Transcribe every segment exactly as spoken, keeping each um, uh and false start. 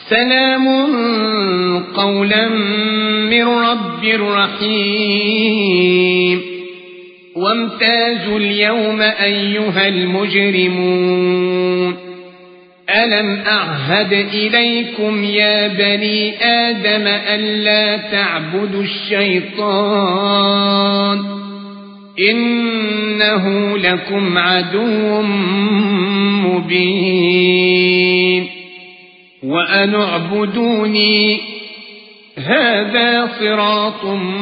سلام قولا من رب رحيم وامتازوا اليوم أيها المجرمون ألم أعهد إليكم يا بني آدم ألا تعبدوا الشيطان إنه لكم عدو مبين وأن اعبدوني هذا صراط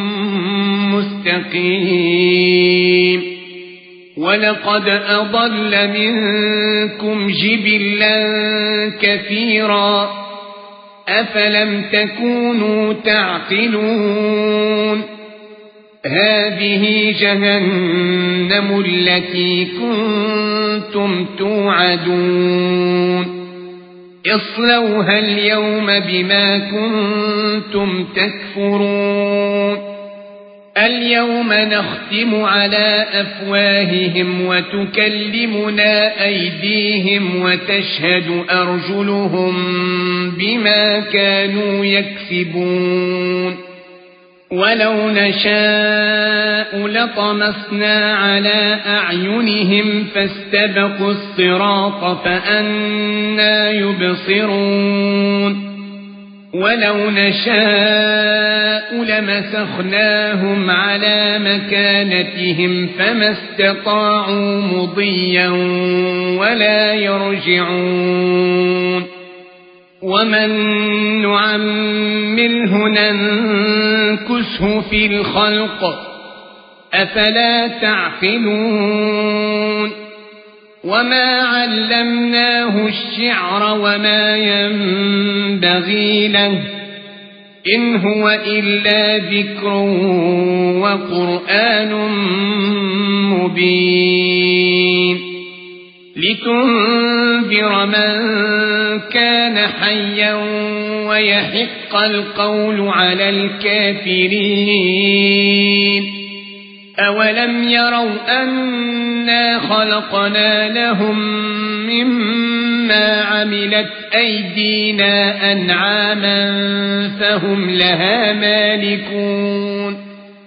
مستقيم ولقد أضل منكم جبلا كثيرا أفلم تكونوا تعقلون هذه جهنم التي كنتم توعدون اصلوها اليوم بما كنتم تكفرون اليوم نختم على أفواههم وتكلمنا أيديهم وتشهد أرجلهم بما كانوا يكسبون ولو نشاء لطمسنا على أعينهم فاستبقوا الصراط فأنى يبصرون ولو نشاء لمسخناهم على مكانتهم فما استطاعوا مضيا ولا يرجعون ومن نعمره ننكسه في الخلق أفلا تعقلون وما علمناه الشعر وما ينبغي له إن هو إلا ذكر وقرآن مبين لتنذر من كان حيا ويحق القول على الكافرين أولم يروا أنا خلقنا لهم مما عملت أيدينا أنعاما فهم لها مالكون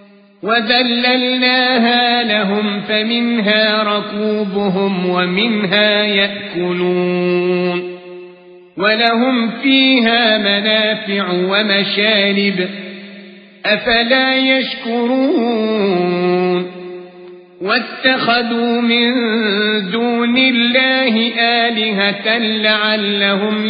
وذللناها لهم فمنها ركوبهم ومنها يأكلون ولهم فيها منافع ومشارب أفلا يشكرون واتخذوا من دون الله آلهة لعلهم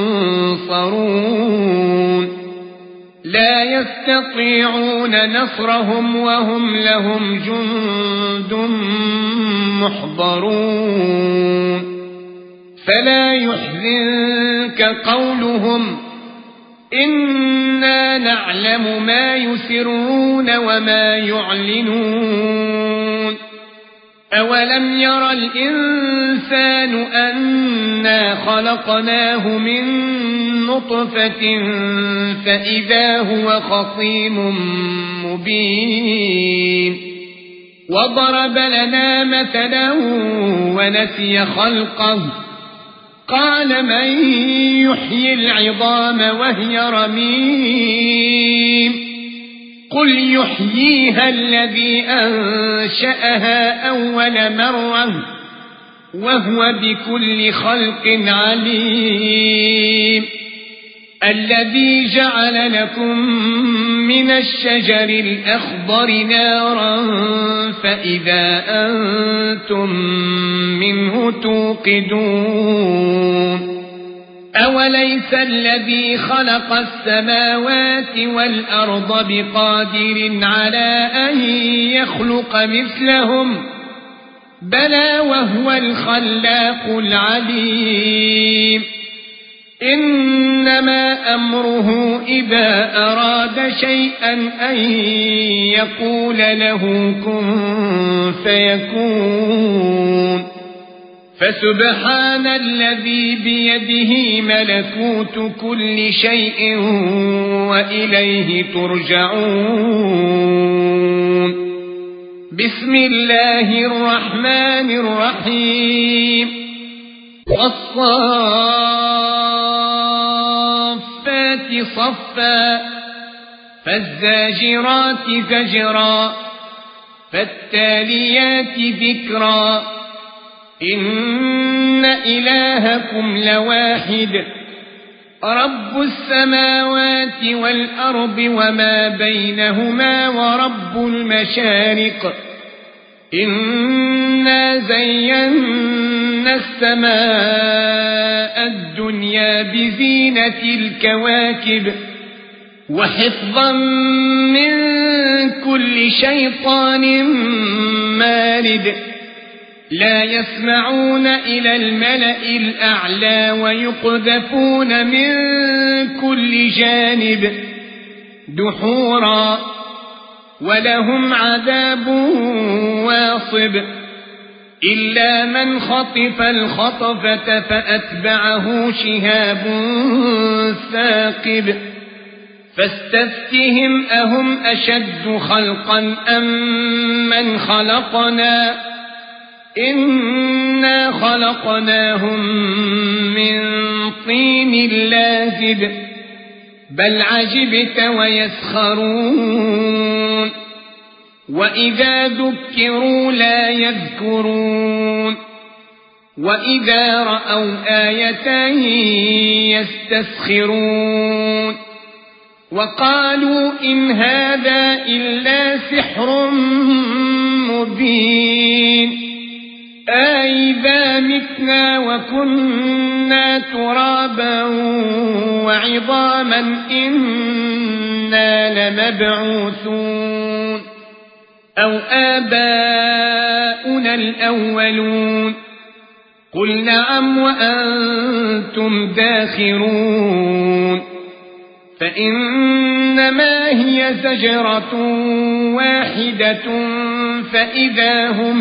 ينصرون لا يستطيعون نصرهم وهم لهم جند محضرون فلا يحزنك قولهم إنا نعلم ما يسرون وما يعلنون أولم ير الإنسان أنا خلقناه من نطفة فإذا هو خصيم مبين وضرب لنا مثلا ونسي خلقه قال من يحيي العظام وهي رميم قل يحييها الذي أنشأها أول مرة وهو بكل خلق عليم الذي جعل لكم من الشجر الأخضر نارا فإذا أنتم منه توقدون أوليس الذي خلق السماوات والأرض بقادر على أن يخلق مثلهم بلى وهو الخلاق العليم إنما أمره إذا أراد شيئا أن يقول له كن فيكون فسبحان الذي بيده ملكوت كل شيء وإليه ترجعون بسم الله الرحمن الرحيم والصافات صفا فالزاجرات زجرا فالتاليات ذكرا إن إلهكم لواحد رب السماوات والأرض وما بينهما ورب المشارق إنا زينا السماء الدنيا بزينة الكواكب وحفظا من كل شيطان مارد لا يسمعون إلى الملأ الأعلى ويقذفون من كل جانب دحورا ولهم عذاب واصب إلا من خطف الخطفة فأتبعه شهاب ثاقب فاستفتهم أهم أشد خلقا أم من خلقنا إنا خلقناهم من طين لازب بل عجبت ويسخرون وإذا ذكروا لا يذكرون وإذا رأوا آية يستسخرون وقالوا إن هذا إلا سحر مبين أإذا متنا وكنا ترابا وعظاما إنا لمبعوثون أو آباؤنا الأولون قل نعم وأنتم داخرون فإنما هي زجرة واحدة فإذا هم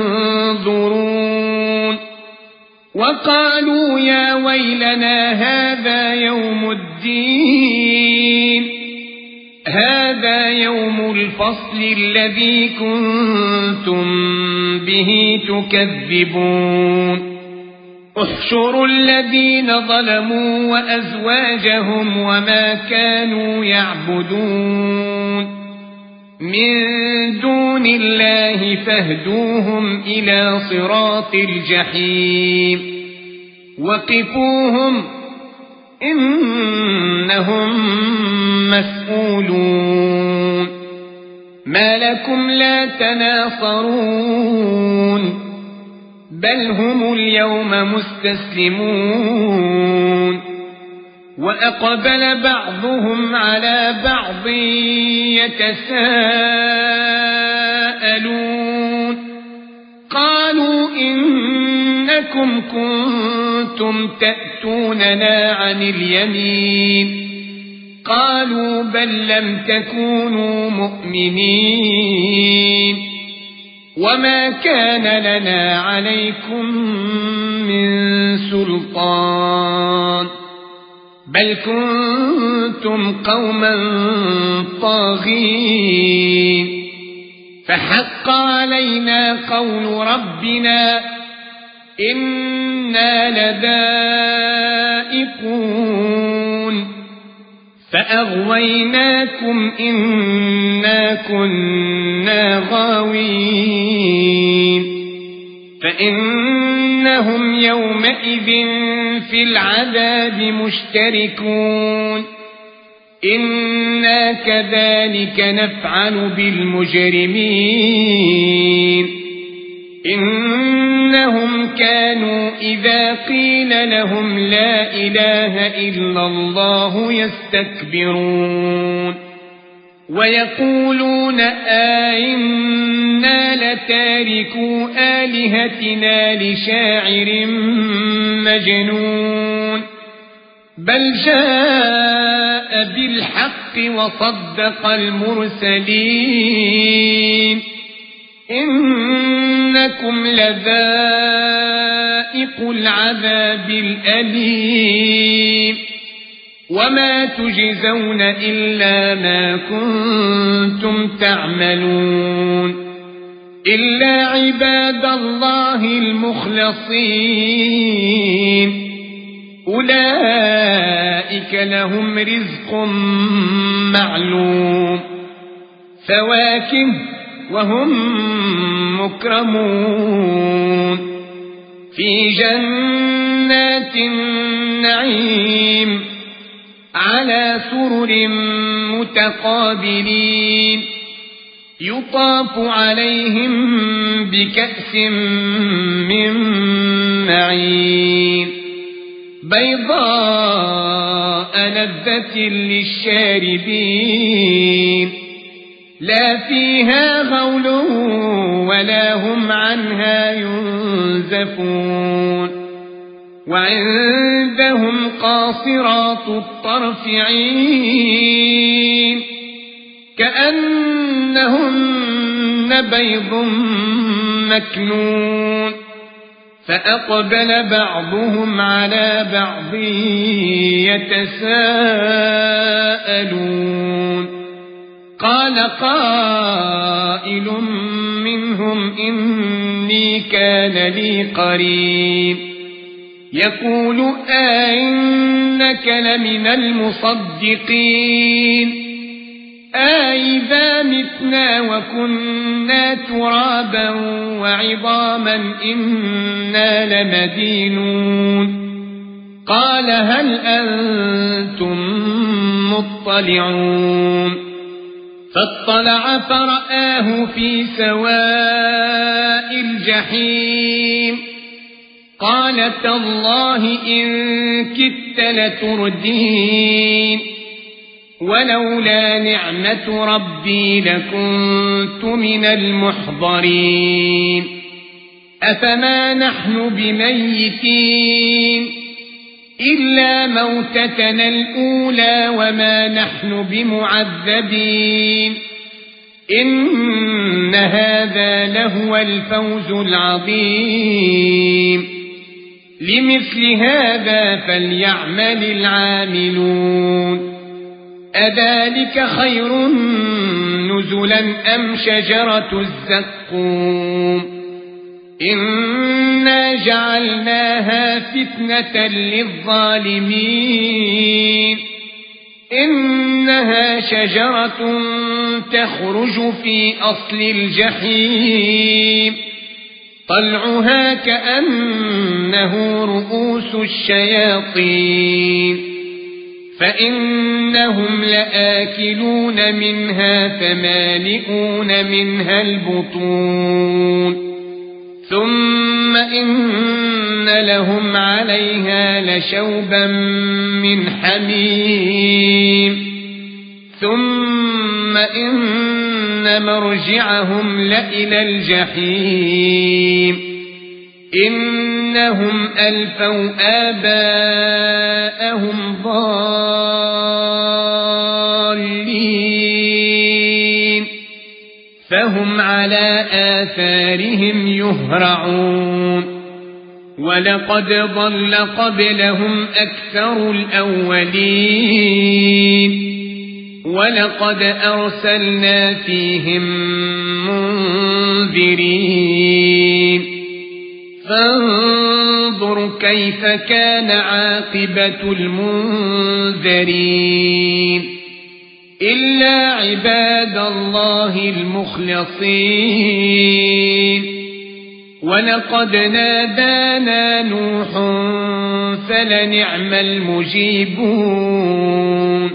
ينظرون وقالوا يا ويلنا هذا يوم الدين هذا يوم الفصل الذي كنتم به تكذبون احشروا الذين ظلموا وأزواجهم وما كانوا يعبدون من دون الله فاهدوهم إلى صراط الجحيم وقفوهم إنهم مسؤولون ما لكم لا تناصرون بل هم اليوم مستسلمون وأقبل بعضهم على بعض يتساءلون قالوا إنكم كنتم تأتوننا عن اليمين قالوا بل لم تكونوا مؤمنين وما كان لنا عليكم من سلطان بل كنتم قوما طاغين فحق علينا قول ربنا إنا لذائقون فأغويناكم إنا كنا غاوين فإنهم يومئذ في العذاب مشتركون إنا كذلك نفعل بالمجرمين إنهم كانوا إذا قيل لهم لا إله إلا الله يستكبرون ويقولون أئنا لتاركو آلهتنا لشاعر مجنون بل جاء بالحق وصدق المرسلين إنكم لذائق العذاب الأليم وما تجزون إلا ما كنتم تعملون إلا عباد الله المخلصين أولئك أولئك لهم رزق معلوم فواكه وهم مكرمون في جنات النعيم على سرر متقابلين يطاف عليهم بكأس من معين بيضاء لذة للشاربين لا فيها غول ولا هم عنها ينزفون وعندهم قاصرات الطرف عين كأنهن بيض مكنون فأقبل بعضهم على بعض يتساءلون قال قائل منهم إني كان لي قرين يقول أئنك لمن المصدقين أئذا متنا وكنا ترابا وعظاما إنا لمدينون قال هل أنتم مطلعون فاطلع فرآه في سواء الجحيم قال تالله إن كدت لتردين ولولا نعمة ربي لكنت من المحضرين أفما نحن بميتين إلا موتتنا الأولى وما نحن بمعذبين إن هذا لهو الفوز العظيم لمثل هذا فليعمل العاملون أذلك خير نزلا أم شجرة الزقوم إنا جعلناها فتنة للظالمين إنها شجرة تخرج في أصل الجحيم طلعها كأنه رؤوس الشياطين فإنهم لآكلون منها فمالئون منها البطون ثم إن لهم عليها لشوبا من حميم ثم إن مرجعهم لإلى الجحيم إنهم ألفوا آباءهم ضالين فهم على آثارهم يهرعون ولقد ضل قبلهم أكثر الأولين ولقد أرسلنا فيهم منذرين فانظر كيف كان عاقبة المنذرين إلا عباد الله المخلصين ولقد نادانا نوح فلنعم المجيبون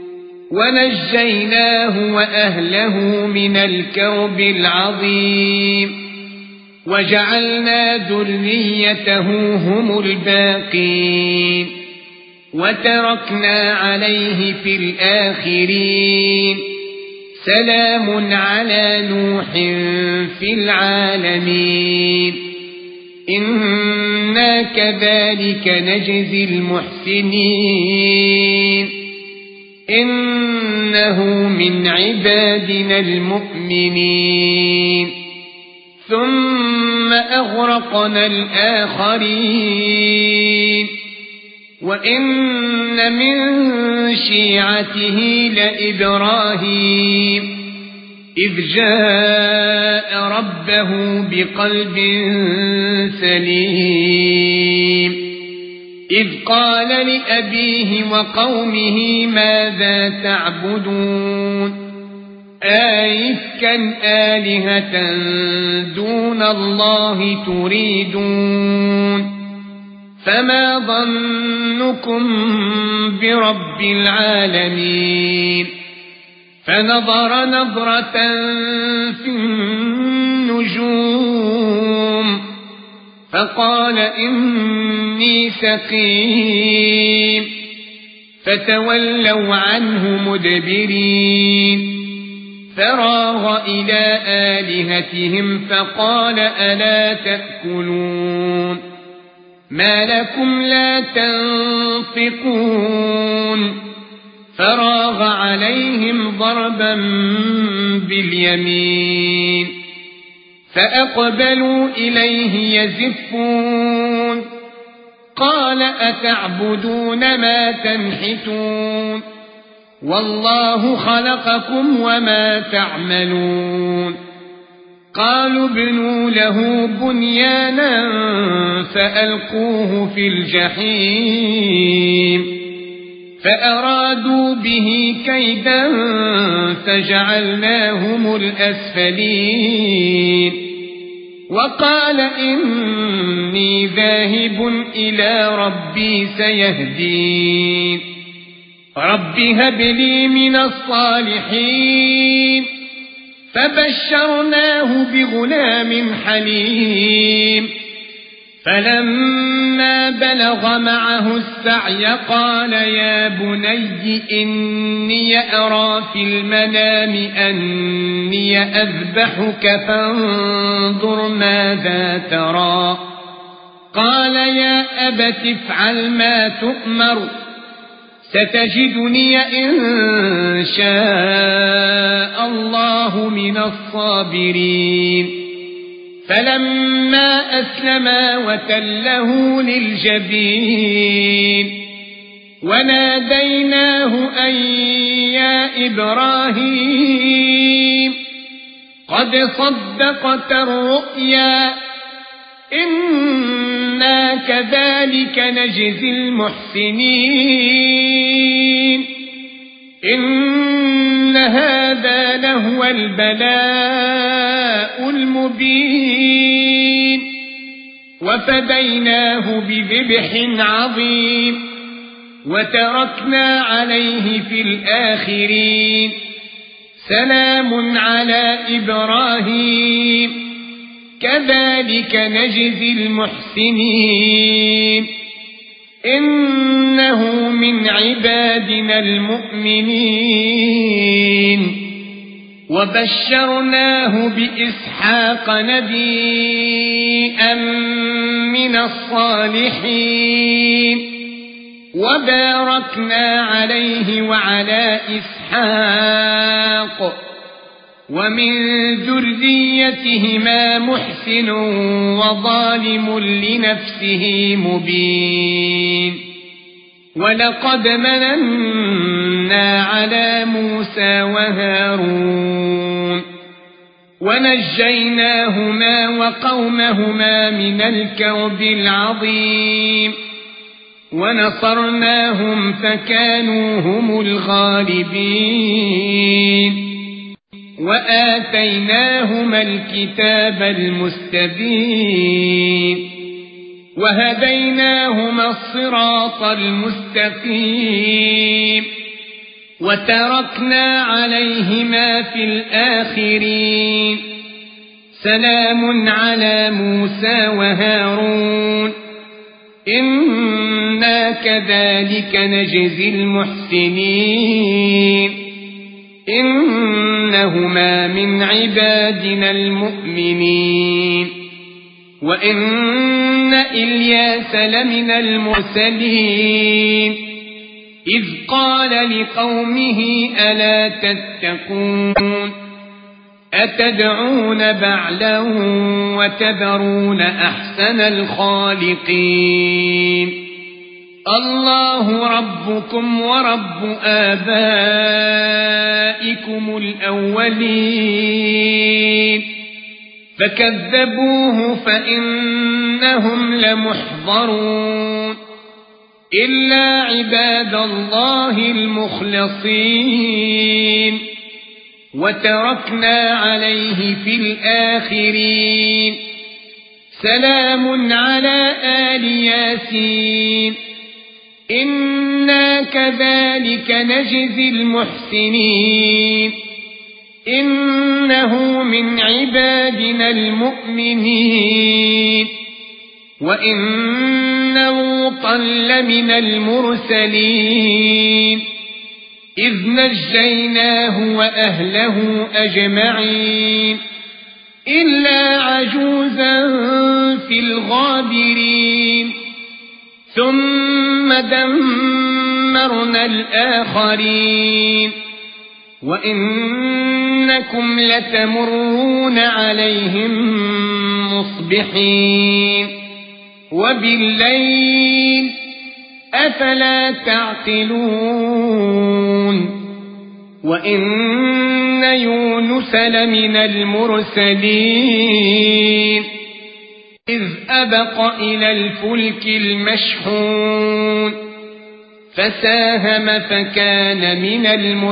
ونجيناه وأهله من الكرب العظيم وجعلنا ذريته هم الباقين وتركنا عليه في الآخرين سلام على نوح في العالمين إنا كذلك نجزي المحسنين إنه من عبادنا المؤمنين ثم أغرقنا الآخرين وإن من شيعته لإبراهيم إذ جاء ربه بقلب سليم إذ قال لأبيه وقومه ماذا تعبدون أئفكا آلهة دون الله تريدون فما ظنكم برب العالمين فنظر نظرة في النجوم فقال إني سقيم فتولوا عنه مدبرين فراغ إلى آلهتهم فقال ألا تأكلون ما لكم لا تنطقون فراغ عليهم ضربا باليمين فأقبلوا إليه يزفون قال أتعبدون ما تنحتون والله خلقكم وما تعملون قالوا ابنوا له بنيانا فألقوه في الجحيم فأرادوا به كيدا فجعلناهم الأسفلين وقال إني ذاهب إلى ربي سيهدين رب هب لي من الصالحين فبشرناه بغلام حليم فلما بلغ معه السعي قال يا بني إني أرى في المنام أني أذبحك فانظر ماذا ترى قال يا أبت افعل ما تؤمر ستجدني إن شاء الله من الصابرين فلما أسلما وتله للجبين وناديناه أن يا إبراهيم قد صدقت الرؤيا إنا كذلك نجزي المحسنين إن هذا لهو البلاء المبين وفديناه بذبح عظيم وتركنا عليه في الآخرين سلام على إبراهيم كذلك نجزي المحسنين إنه من عبادنا المؤمنين وبشرناه بإسحاق نبيا من الصالحين وباركنا عليه وعلى إسحاق ومن ذريتهما محسن وظالم لنفسه مبين ولقد مننا على موسى وهارون ونجيناهما وقومهما من الكرب العظيم ونصرناهم فكانوا هم الغالبين وآتيناهما الكتاب المستبين وهديناهما الصراط المستقيم وتركنا عليهما في الآخرين سلام على موسى وهارون إنا كذلك نجزي المحسنين إنهما من عبادنا المؤمنين وإن إلياس لمن المرسلين إذ قال لقومه ألا تتقون أتدعون بعلا وتذرون أحسن الخالقين الله ربكم ورب آبائكم الأولين فكذبوه فإنهم لمحضرون إلا عباد الله المخلصين وتركنا عليه في الآخرين سلام على آل ياسين إنا كذلك نجزي المحسنين إنه من عبادنا المؤمنين وإنه طل من المرسلين إذ نجيناه وأهله أجمعين إلا عجوزا في الغابرين ثم دمرنا الآخرين وإنكم لتمرون عليهم مصبحين وبالليل أفلا تعقلون وإن يونس لمن المرسلين إذ أبق إلى الفلك المشحون فساهم فكان من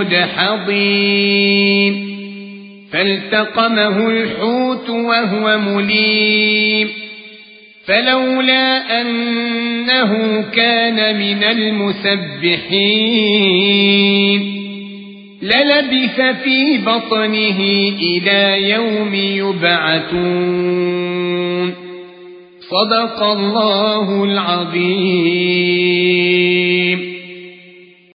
المدحضين فالتقمه الحوت وهو مليم فلولا أنه كان من المسبحين للبث في بطنه إلى يوم يبعثون صدق الله العظيم.